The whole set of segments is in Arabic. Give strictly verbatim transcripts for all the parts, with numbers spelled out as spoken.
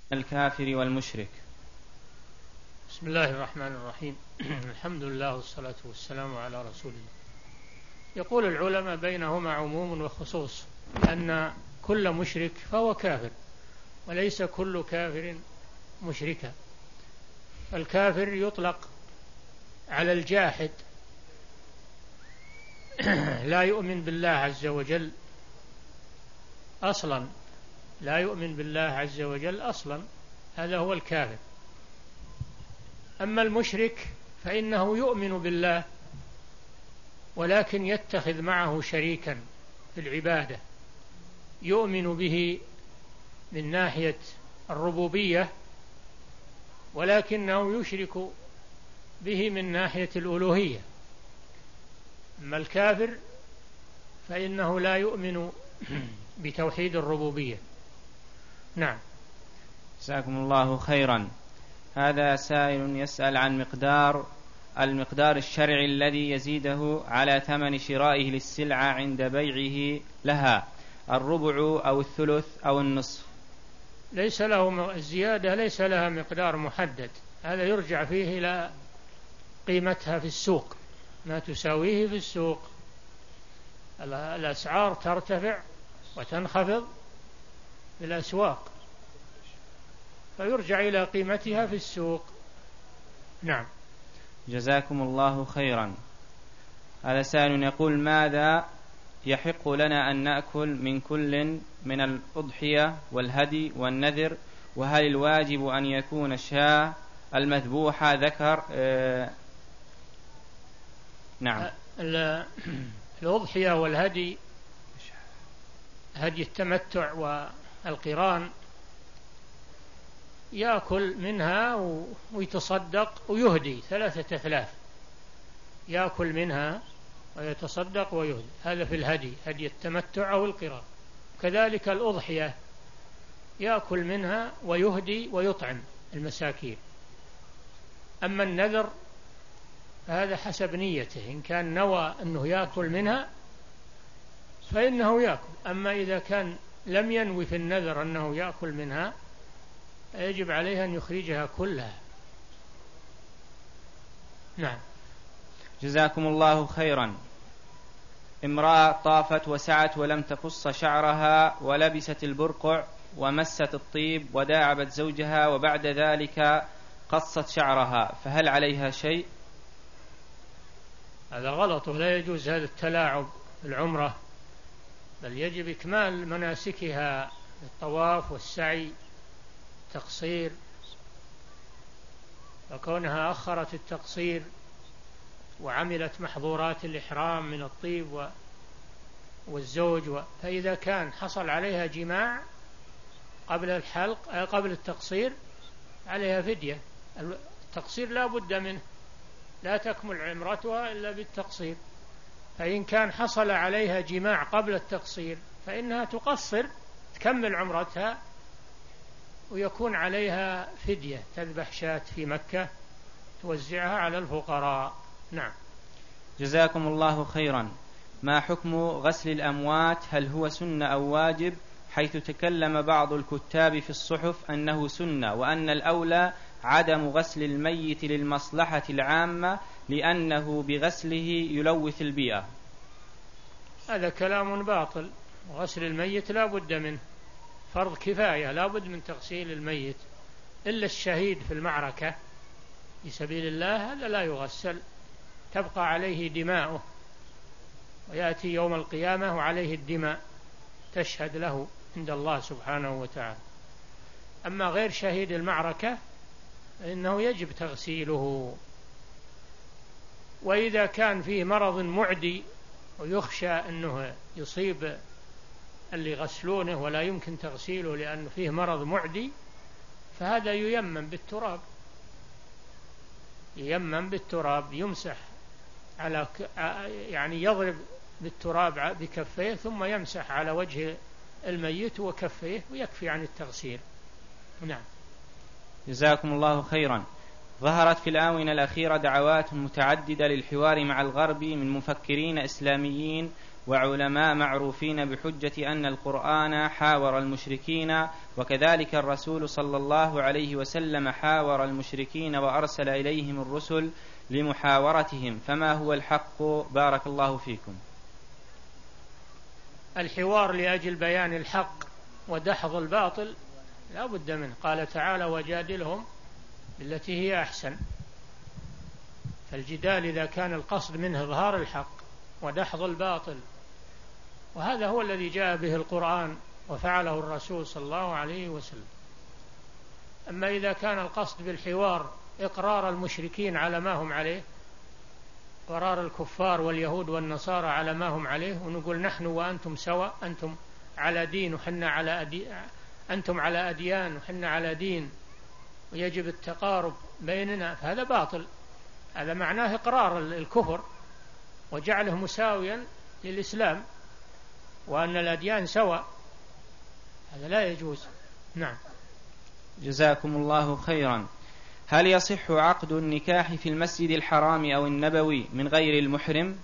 الكافر والمشرك. بسم الله الرحمن الرحيم. الحمد لله والصلاة والسلام على رسول الله. يقول العلماء بينهما عموم وخصوص، أن كل مشرك فهو كافر، وليس كل كافر مشركا. الكافر يطلق على الجاحد لا يؤمن بالله عز وجل أصلا، لا يؤمن بالله عز وجل أصلا، هذا هو الكافر. أما المشرك فإنه يؤمن بالله ولكن يتخذ معه شريكا في العبادة، يؤمن به من ناحية الربوبية ولكنه يشرك به من ناحية الألوهية. أما الكافر فإنه لا يؤمن بتوحيد الربوبية. نعم. جزاكم الله خيرا. هذا سائل يسأل عن مقدار المقدار الشرعي الذي يزيده على ثمن شرائه للسلعة عند بيعه لها، الربع أو الثلث أو النصف. ليس له الزيادة، ليس لها مقدار محدد، هذا يرجع فيه إلى قيمتها في السوق، ما تساويه في السوق. الأسعار ترتفع وتنخفض في الأسواق، فيرجع إلى قيمتها في السوق. نعم. جزاكم الله خيرا. هذا سائل يقول: ماذا يحق لنا أن نأكل من كل من الأضحية والهدي والنذر؟ وهل الواجب أن يكون الشاة المذبوحة ذكر؟ آه نعم. الأضحية والهدي، هدي التمتع والقران، يأكل منها ويتصدق ويهدي ثلاثة أثلاث، يأكل منها ويتصدق ويهدي، هذا في الهدي، هدي التمتع أو القران. كذلك الأضحية يأكل منها ويهدي ويطعم المساكين. أما النذر فهذا حسب نيته، إن كان نوى أنه يأكل منها فإنه يأكل، أما إذا كان لم ينوي في النذر أنه يأكل منها يجب عليه أن يخرجها كلها. نعم. جزاكم الله خيرا. امرأة طافت وسعت ولم تقص شعرها ولبست البرقع ومست الطيب وداعبت زوجها وبعد ذلك قصت شعرها، فهل عليها شيء؟ هذا غلط، ولا يجوز هذا التلاعب العمرة، بل يجب إكمال مناسكها، الطواف والسعي، تقصير. وكونها أخرت التقصير وعملت محظورات الإحرام من الطيب والزوج، فإذا كان حصل عليها جماع قبل الحلق قبل التقصير عليها فدية. التقصير لا بد منه، لا تكمل عمرتها إلا بالتقصير، فإن كان حصل عليها جماع قبل التقصير فإنها تقصر، تكمل عمرتها ويكون عليها فدية، تذبح شاة في مكة توزعها على الفقراء. نعم. جزاكم الله خيرا. ما حكم غسل الأموات؟ هل هو سنة أو واجب؟ حيث تكلم بعض الكتاب في الصحف أنه سنة، وأن الأولى عدم غسل الميت للمصلحة العامة لأنه بغسله يلوث البيئة. هذا كلام باطل، غسل الميت لا بد منه، فرض كفاية، لا بد من تغسيل الميت، إلا الشهيد في المعركة في سبيل الله هذا لا يغسل، تبقى عليه دماؤه ويأتي يوم القيامة وعليه الدماء تشهد له عند الله سبحانه وتعالى. أما غير شهيد المعركة فإنه يجب تغسيله. وإذا كان فيه مرض معدي ويخشى أنه يصيب اللي غسلونه ولا يمكن تغسيله لأنه فيه مرض معدي، فهذا ييمم بالتراب، ييمم بالتراب، يمسح على يعني يضرب بالتراب بكفيه ثم يمسح على وجه الميت وكفيه ويكفي عن التغسيل. نعم. جزاكم الله خيرا. ظهرت في الآونة الأخيرة دعوات متعددة للحوار مع الغرب من مفكرين إسلاميين وعلماء معروفين بحجة أن القرآن حاور المشركين، وكذلك الرسول صلى الله عليه وسلم حاور المشركين وأرسل إليهم الرسل لمحاورتهم، فما هو الحق؟ بارك الله فيكم. الحوار لأجل بيان الحق ودحض الباطل لا بد منه. قال تعالى: وجادلهم بالتي هي أحسن. فالجدال إذا كان القصد منه إظهار الحق ودحض الباطل، وهذا هو الذي جاء به القرآن وفعله الرسول صلى الله عليه وسلم. أما إذا كان القصد بالحوار إقرار المشركين على ما هم عليه، قرار الكفار واليهود والنصارى على ما هم عليه، ونقول نحن وأنتم سواء، أنتم على دين وحنا على أدي... أنتم على أديان وحنا على دين ويجب التقارب بيننا، فهذا باطل. هذا معناه إقرار الكفر وجعله مساويا للإسلام وأن الأديان سواء، هذا لا يجوز. نعم. جزاكم الله خيرا. هل يصح عقد النكاح في المسجد الحرام أو النبوي من غير المحرم؟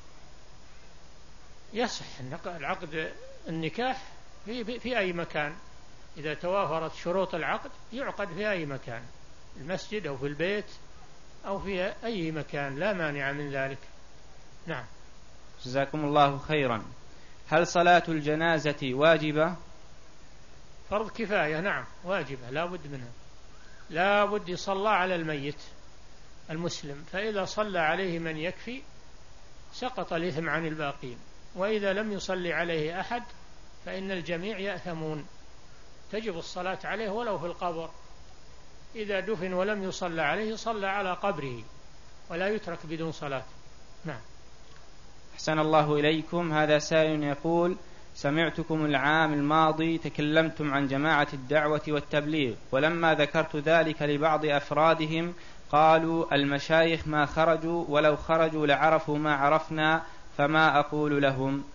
يصح العقد النكاح في, في أي مكان، إذا توافرت شروط العقد يعقد في أي مكان، المسجد أو في البيت أو في أي مكان، لا مانع من ذلك. نعم. جزاكم الله خيرا. هل صلاة الجنازة واجبة؟ فرض كفاية. نعم واجبة، لا بد منها، لا بد يصلى على الميت المسلم، فإذا صلى عليه من يكفي سقط الإثم عن الباقين، وإذا لم يصلي عليه أحد فإن الجميع يأثمون، تجب الصلاة عليه ولو في القبر. إذا دفن ولم يصلى عليه صلى على قبره ولا يترك بدون صلاة. نعم. أحسن الله إليكم. هذا سائل يقول: سمعتكم العام الماضي تكلمتم عن جماعة الدعوة والتبليغ، ولما ذكرت ذلك لبعض أفرادهم قالوا المشايخ ما خرجوا، ولو خرجوا لعرفوا ما عرفنا، فما أقول لهم؟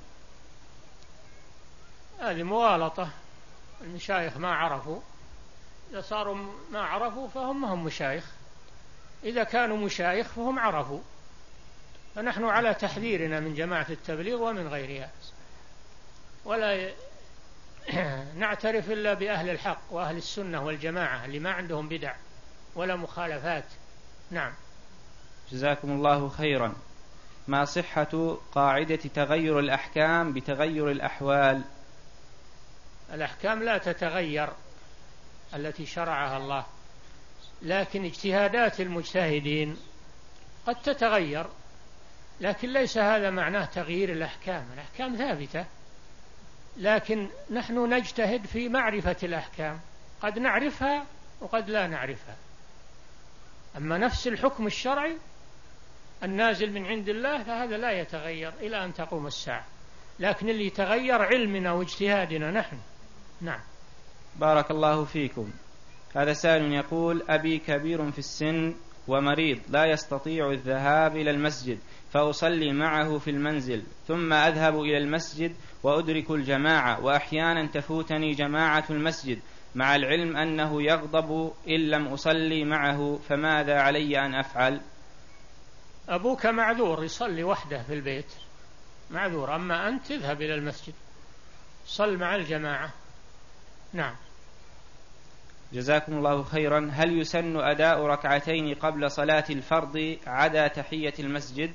هذه مغالطة. المشايخ ما عرفوا، إذا صاروا ما عرفوا فهم ما هم مشايخ، إذا كانوا مشايخ فهم عرفوا. فنحن على تحذيرنا من جماعة التبليغ ومن غيرها، ولا نعترف إلا بأهل الحق وأهل السنة والجماعة اللي ما عندهم بدع ولا مخالفات. نعم. جزاكم الله خيرا. ما صحة قاعدة تغير الأحكام بتغير الأحوال؟ الأحكام لا تتغير التي شرعها الله، لكن اجتهادات المجتهدين قد تتغير، لكن ليس هذا معناه تغيير الأحكام. الأحكام ثابتة، لكن نحن نجتهد في معرفة الأحكام، قد نعرفها وقد لا نعرفها. أما نفس الحكم الشرعي النازل من عند الله فهذا لا يتغير إلى أن تقوم الساعة، لكن اللي يتغير علمنا واجتهادنا نحن. نعم. بارك الله فيكم. هذا سائل يقول: أبي كبير في السن ومريض لا يستطيع الذهاب إلى المسجد، فأصلي معه في المنزل، ثم أذهب إلى المسجد وأدرك الجماعة، وأحيانا تفوتني جماعة المسجد، مع العلم أنه يغضب إن لم أصلي معه، فماذا علي أن أفعل؟ أبوك معذور، يصلي وحده في البيت معذور، أما أنت تذهب إلى المسجد صل مع الجماعة. نعم. جزاكم الله خيرا. هل يسن أداء ركعتين قبل صلاة الفرض عدا تحية المسجد؟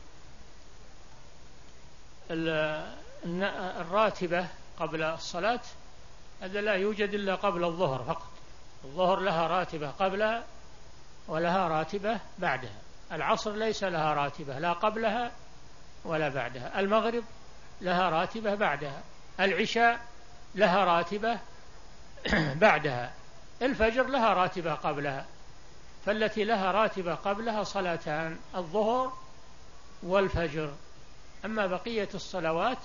الراتبة قبل الصلاة هذا لا يوجد إلا قبل الظهر فقط. الظهر لها راتبة قبلها ولها راتبة بعدها. العصر ليس لها راتبة لا قبلها ولا بعدها. المغرب لها راتبة بعدها. العشاء لها راتبة بعدها. الفجر لها راتبة قبلها. فالتي لها راتبة قبلها صلاتان: الظهر والفجر. أما بقية الصلوات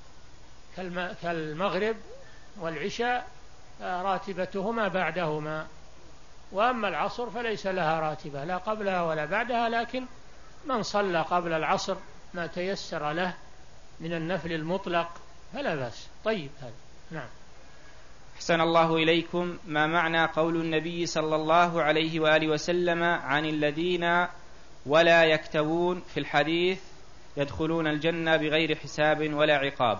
كالمغرب والعشاء راتبتهما بعدهما. وأما العصر فليس لها راتبة لا قبلها ولا بعدها، لكن من صلى قبل العصر ما تيسر له من النفل المطلق فلا بأس. طيب هذا. نعم. أحسن الله إليكم. ما معنى قول النبي صلى الله عليه وآله وسلم عن الذين ولا يكتوون في الحديث: يدخلون الجنة بغير حساب ولا عقاب.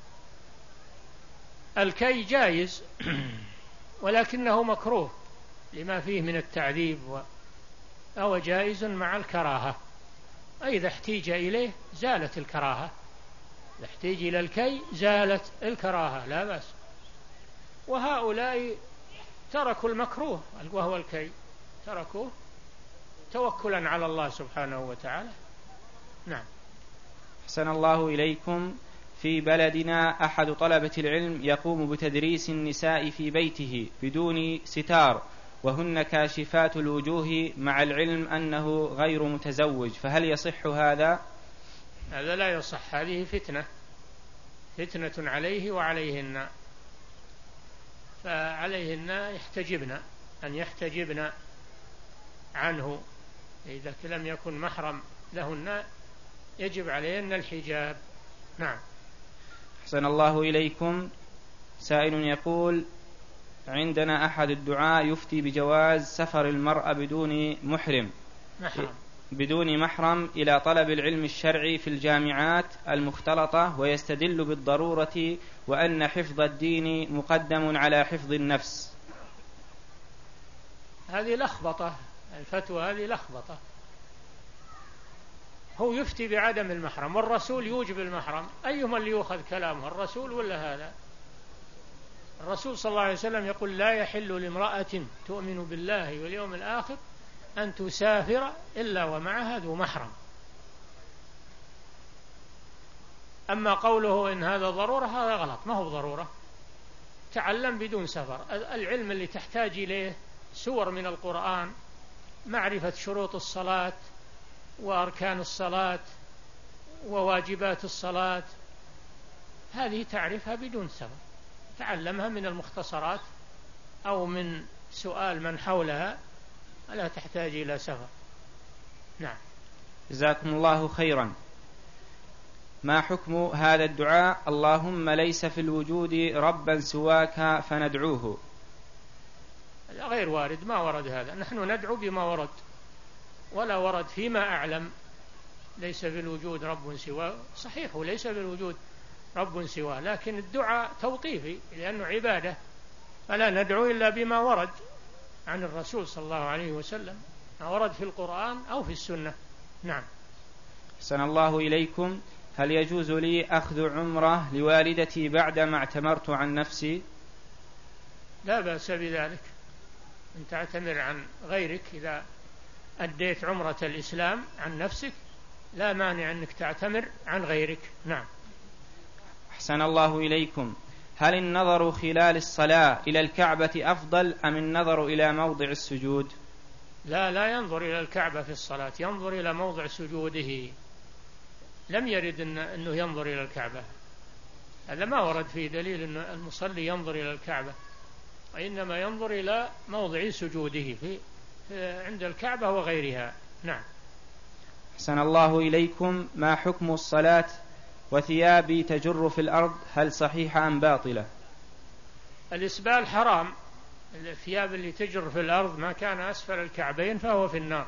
الكي جائز ولكنه مكروه لما فيه من التعذيب، أو جائز مع الكراهة، إذا احتيج إليه زالت الكراهة، إذا احتيج إلى الكي زالت الكراهة لا بأس. وهؤلاء تركوا المكروه وهو الكي، تركوه توكلا على الله سبحانه وتعالى. نعم. أحسن الله إليكم. في بلدنا أحد طلبة العلم يقوم بتدريس النساء في بيته بدون ستار، وهن كاشفات الوجوه، مع العلم أنه غير متزوج، فهل يصح هذا؟ هذا لا يصح، هذه فتنة فتنة عليه وعليهن، فعليهن يحتجبن أن يحتجبن عنه، إذا لم يكن محرم لهن يجب عليهن الحجاب. نعم. أحسن الله إليكم. سائل يقول: عندنا أحد الدعاة يفتي بجواز سفر المرأة بدون محرم محرم بدون محرم إلى طلب العلم الشرعي في الجامعات المختلطة، ويستدل بالضرورة وأن حفظ الدين مقدم على حفظ النفس. هذه لخبطة، الفتوى هذه لخبطة. هو يفتي بعدم المحرم والرسول يوجب المحرم، أيهما اللي يؤخذ كلامه، الرسول ولا هذا؟ الرسول صلى الله عليه وسلم يقول: لا يحل لامرأة تؤمن بالله واليوم الآخر أن تسافر إلا ومعها ذو محرم. أما قوله إن هذا ضرورة، هذا غلط، ما هو ضرورة. تعلم بدون سفر. العلم اللي تحتاج إليه سور من القرآن، معرفة شروط الصلاة وأركان الصلاة وواجبات الصلاة، هذه تعرفها بدون سفر، تعلمها من المختصرات أو من سؤال من حولها، لا تحتاج إلى سفر. نعم. جزاكم الله خيرا. ما حكم هذا الدعاء: اللهم ليس في الوجود ربا سواك فندعوه؟ غير وارد، ما ورد هذا. نحن ندعو بما ورد، ولا ورد فيما أعلم ليس في الوجود رب سواه. صحيح وليس في الوجود رب سواه، لكن الدعاء توقيفي لأنه عبادة، فلا ندعو إلا بما ورد عن الرسول صلى الله عليه وسلم، ما ورد في القرآن أو في السنة. نعم. أحسن الله إليكم. هل يجوز لي أخذ عمرة لوالدتي بعدما اعتمرت عن نفسي؟ لا بأس بذلك، أن تعتمر عن غيرك إذا أديت عمرة الإسلام عن نفسك، لا مانع أنك تعتمر عن غيرك. نعم. أحسن الله إليكم. هل النظر خلال الصلاة إلى الكعبة أفضل أم النظر إلى موضع السجود؟ لا لا ينظر إلى الكعبة في الصلاة، ينظر إلى موضع سجوده. لم يرد إن أنه ينظر إلى الكعبة، هذا ما ورد فيه دليل أن المصلي ينظر إلى الكعبة، وإنما ينظر إلى موضع سجوده في عند الكعبة وغيرها. نعم. أحسن الله إليكم. ما حكم الصلاة وثيابي تجر في الأرض، هل صحيحة أم باطلة؟ الإسبال حرام، الثياب اللي تجر في الأرض ما كان أسفل الكعبين فهو في النار،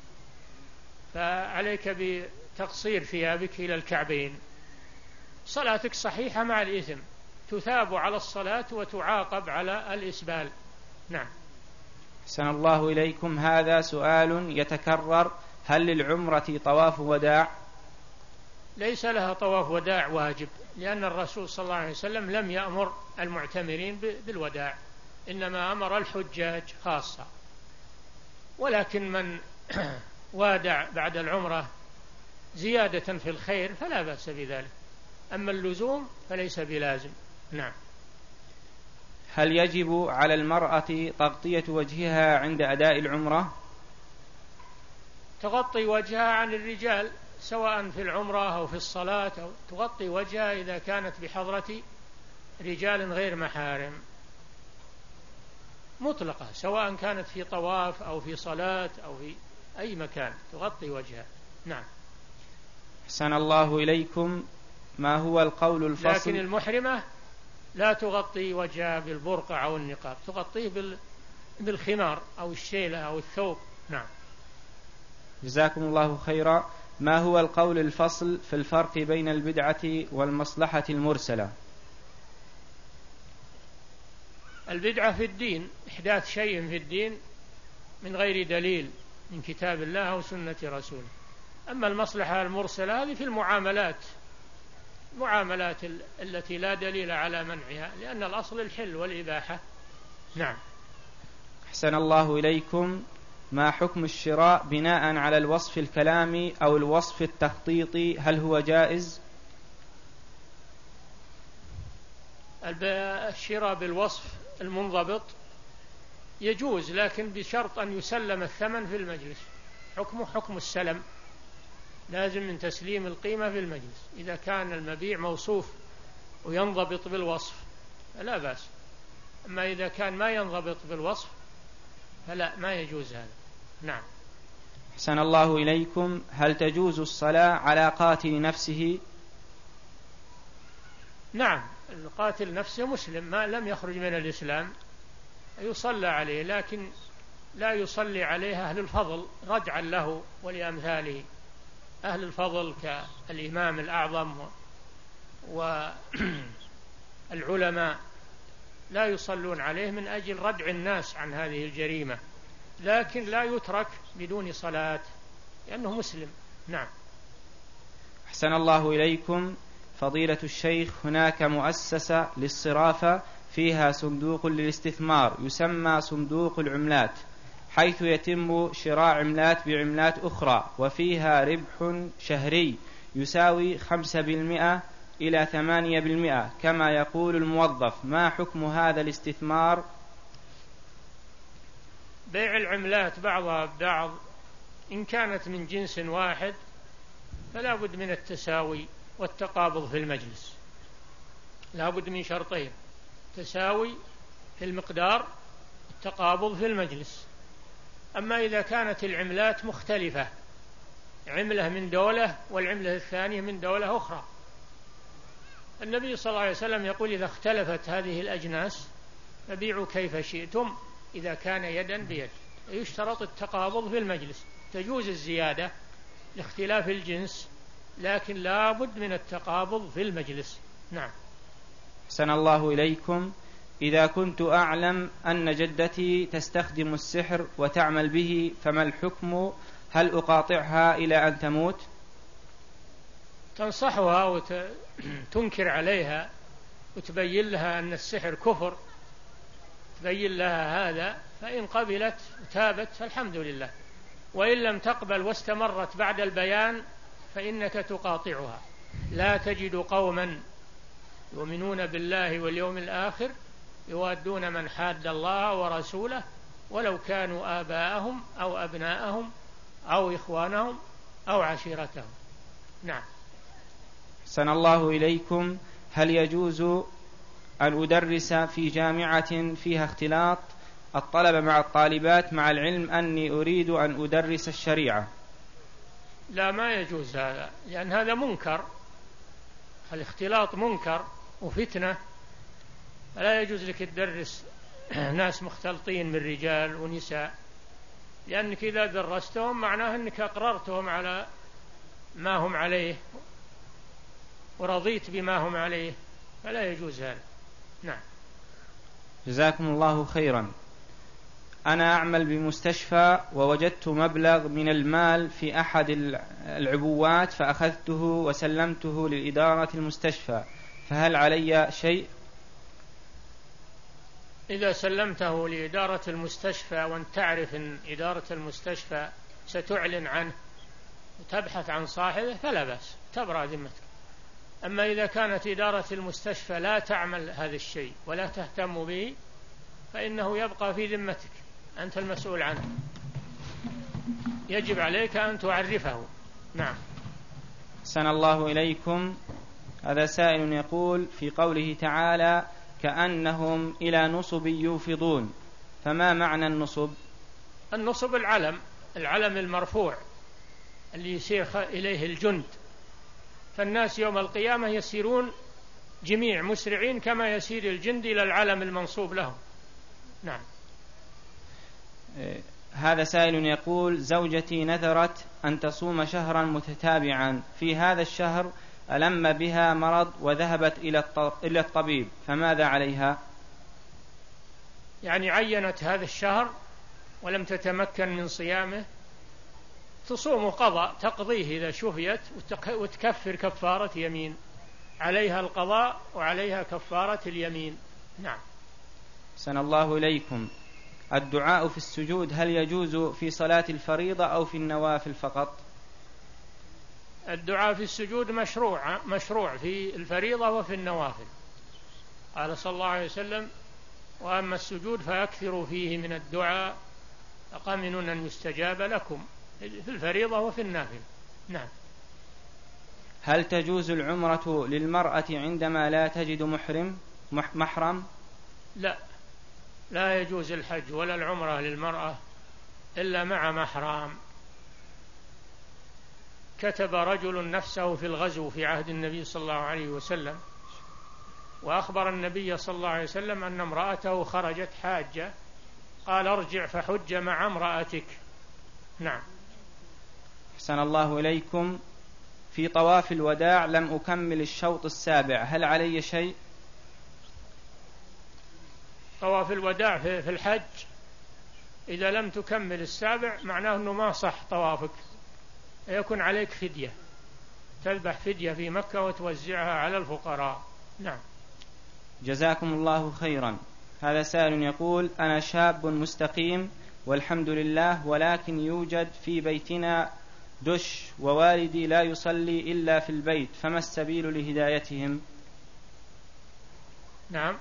فعليك بتقصير ثيابك إلى الكعبين. صلاتك صحيحة مع الإثم، تثاب على الصلاة وتعاقب على الإسبال. نعم. أحسن الله إليكم. هذا سؤال يتكرر: هل للعمرة طواف وداع؟ ليس لها طواف وداع واجب، لأن الرسول صلى الله عليه وسلم لم يأمر المعتمرين بالوداع، إنما أمر الحجاج خاصة. ولكن من وادع بعد العمرة زيادة في الخير فلا بأس بذلك، أما اللزوم فليس بلازم. نعم. هل يجب على المرأة تغطية وجهها عند أداء العمرة؟ تغطي وجهها عن الرجال سواء في العمرة أو في الصلاة، أو تغطي وجهها إذا كانت بحضرة رجال غير محارم مطلقة، سواء كانت في طواف أو في صلاة أو في أي مكان تغطي وجهها. نعم. أحسن الله إليكم. ما هو القول الفصل؟ لكن المحرمة لا تغطي وجهها بالبرقع أو النقاب، تغطيه بالخمار أو الشيلة أو الثوب. نعم. جزاكم الله خيرا. ما هو القول الفصل في الفرق بين البدعة والمصلحة المرسلة؟ البدعة في الدين إحداث شيء في الدين من غير دليل من كتاب الله أو سنة رسوله. أما المصلحة المرسلة هذه في المعاملات، معاملات التي لا دليل على منعها، لأن الأصل الحل والإباحة. نعم. أحسن الله إليكم. ما حكم الشراء بناء على الوصف الكلامي أو الوصف التخطيطي، هل هو جائز؟ الشراء بالوصف المنضبط يجوز، لكن بشرط أن يسلم الثمن في المجلس. حكمه حكم السلم، لازم من تسليم القيمة في المجلس. إذا كان المبيع موصوف وينضبط بالوصف فلا بأس، أما إذا كان ما ينضبط بالوصف فلا، ما يجوز هذا. نعم. أحسن الله إليكم. هل تجوز الصلاة على قاتل نفسه؟ نعم، القاتل نفسه مسلم ما لم يخرج من الإسلام يصلى عليه، لكن لا يصلي عليه أهل الفضل رجعا له ولأمثاله. أهل الفضل كالإمام الأعظم والعلماء لا يصلون عليه من أجل ردع الناس عن هذه الجريمة، لكن لا يترك بدون صلاة لأنه مسلم. نعم. أحسن الله إليكم. فضيلة الشيخ، هناك مؤسسة للصرافة فيها صندوق للاستثمار يسمى صندوق العملات، حيث يتم شراء عملات بعملات أخرى، وفيها ربح شهري يساوي خمسة بالمئة إلى ثمانية بالمئة كما يقول الموظف. ما حكم هذا الاستثمار؟ بيع العملات بعضها ببعض إن كانت من جنس واحد فلا بد من التساوي والتقابض في المجلس، لا بد من شرطين: تساوي في المقدار، التقابض في المجلس. أما إذا كانت العملات مختلفة، عملة من دولة والعملة الثانية من دولة أخرى، النبي صلى الله عليه وسلم يقول: إذا اختلفت هذه الأجناس فبيعوا كيف شئتم إذا كان يدا بيد. يشترط التقابض في المجلس. تجوز الزيادة لاختلاف الجنس، لكن لا بد من التقابض في المجلس. نعم. أحسن الله إليكم. إذا كنت أعلم أن جدتي تستخدم السحر وتعمل به فما الحكم؟ هل أقاطعها إلى أن تموت؟ تنصحها وتنكر عليها وتبين لها أن السحر كفر، تبين لها هذا، فإن قبلت وتابت فالحمد لله، وإن لم تقبل واستمرت بعد البيان فإنك تقاطعها. لا تجد قوما يؤمنون بالله واليوم الآخر يوادون من حاد الله ورسوله ولو كانوا آباءهم أو أبناءهم أو إخوانهم أو عشيرتهم. نعم. أحسن الله إليكم. هل يجوز أن أدرس في جامعة فيها اختلاط الطلبة مع الطالبات مع العلم أني أريد أن أدرس الشريعة؟ لا، ما يجوز هذا، لأن هذا منكر. الاختلاط منكر وفتنة، فلا يجوز لك تدرس ناس مختلطين من رجال ونساء، لأنك إذا درستهم معناه أنك أقررتهم على ما هم عليه ورضيت بما هم عليه، فلا يجوز هذا. نعم. جزاكم الله خيرا. أنا أعمل بمستشفى ووجدت مبلغ من المال في أحد العبوات فأخذته وسلمته لإدارة المستشفى، فهل علي شيء؟ إذا سلمته لإدارة المستشفى وأن تعرف أن إدارة المستشفى ستعلن عنه وتبحث عن صاحبه فلا بأس، تبرأ ذمتك. أما إذا كانت إدارة المستشفى لا تعمل هذا الشيء ولا تهتم به فإنه يبقى في ذمتك، أنت المسؤول عنه، يجب عليك أن تعرفه. نعم. أحسن الله إليكم. هذا سائل يقول: في قوله تعالى كأنهم إلى نصب يوفضون، فما معنى النصب؟ النصب العلم، العلم المرفوع اللي يسير إليه الجند، فالناس يوم القيامة يسيرون جميع مسرعين كما يسير الجند إلى العلم المنصوب لهم. نعم. هذا سائل يقول: زوجتي نذرت أن تصوم شهرا متتابعا، في هذا الشهر ألم بها مرض وذهبت إلى الطبيب، فماذا عليها؟ يعني عينت هذا الشهر ولم تتمكن من صيامه، تصوم قضاء تقضيه إذا شفيت وتكفر كفارة يمين، عليها القضاء وعليها كفارة اليمين. نعم. أحسن الله إليكم. الدعاء في السجود هل يجوز في صلاة الفريضة أو في النوافل فقط؟ الدعاء في السجود مشروع مشروع في الفريضة وفي النوافل. قال صلى الله عليه وسلم: وأما السجود فأكثروا فيه من الدعاء أقامنون أن يستجاب لكم، في الفريضة وفي النافل. نعم. هل تجوز العمرة للمرأة عندما لا تجد محرم محرم؟ لا، لا يجوز الحج ولا العمرة للمرأة إلا مع محرم. كتب رجل نفسه في الغزو في عهد النبي صلى الله عليه وسلم، وأخبر النبي صلى الله عليه وسلم أن امرأته خرجت حاجة، قال: ارجع فحج مع امرأتك. نعم. أحسن الله إليكم. في طواف الوداع لم أكمل الشوط السابع، هل علي شيء؟ طواف الوداع في الحج إذا لم تكمل السابع معناه أنه ما صح طوافك، يكون عليك فدية، تذبح فدية في مكة وتوزعها على الفقراء. نعم. جزاكم الله خيرا. هذا سائل يقول: أنا شاب مستقيم والحمد لله، ولكن يوجد في بيتنا دش ووالدي لا يصلي إلا في البيت، فما السبيل لهدايتهم؟ نعم.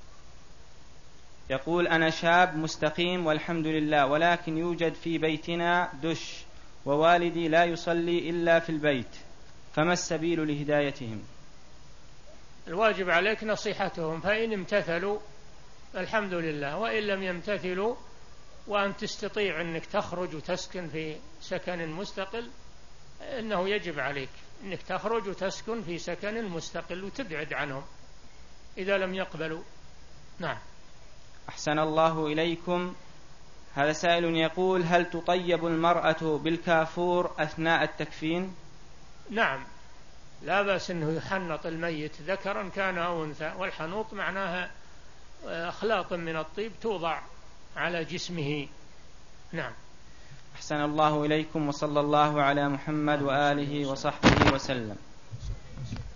يقول: أنا شاب مستقيم والحمد لله، ولكن يوجد في بيتنا دش ووالدي لا يصلي إلا في البيت، فما السبيل لهدايتهم؟ الواجب عليك نصيحتهم، فإن امتثلوا الحمد لله، وإن لم يمتثلوا وأن تستطيع أنك تخرج وتسكن في سكن مستقل، إنه يجب عليك أنك تخرج وتسكن في سكن مستقل وتبعد عنهم إذا لم يقبلوا. نعم. أحسن الله إليكم. هذا سائل يقول: هل تطيب المرأة بالكافور أثناء التكفين؟ نعم، لا بأس أنه يحنط الميت ذكرا كان أو أنثى، والحنوط معناها أخلاط من الطيب توضع على جسمه. نعم. أحسن الله إليكم، وصلى الله على محمد وآله وصحبه وسلم.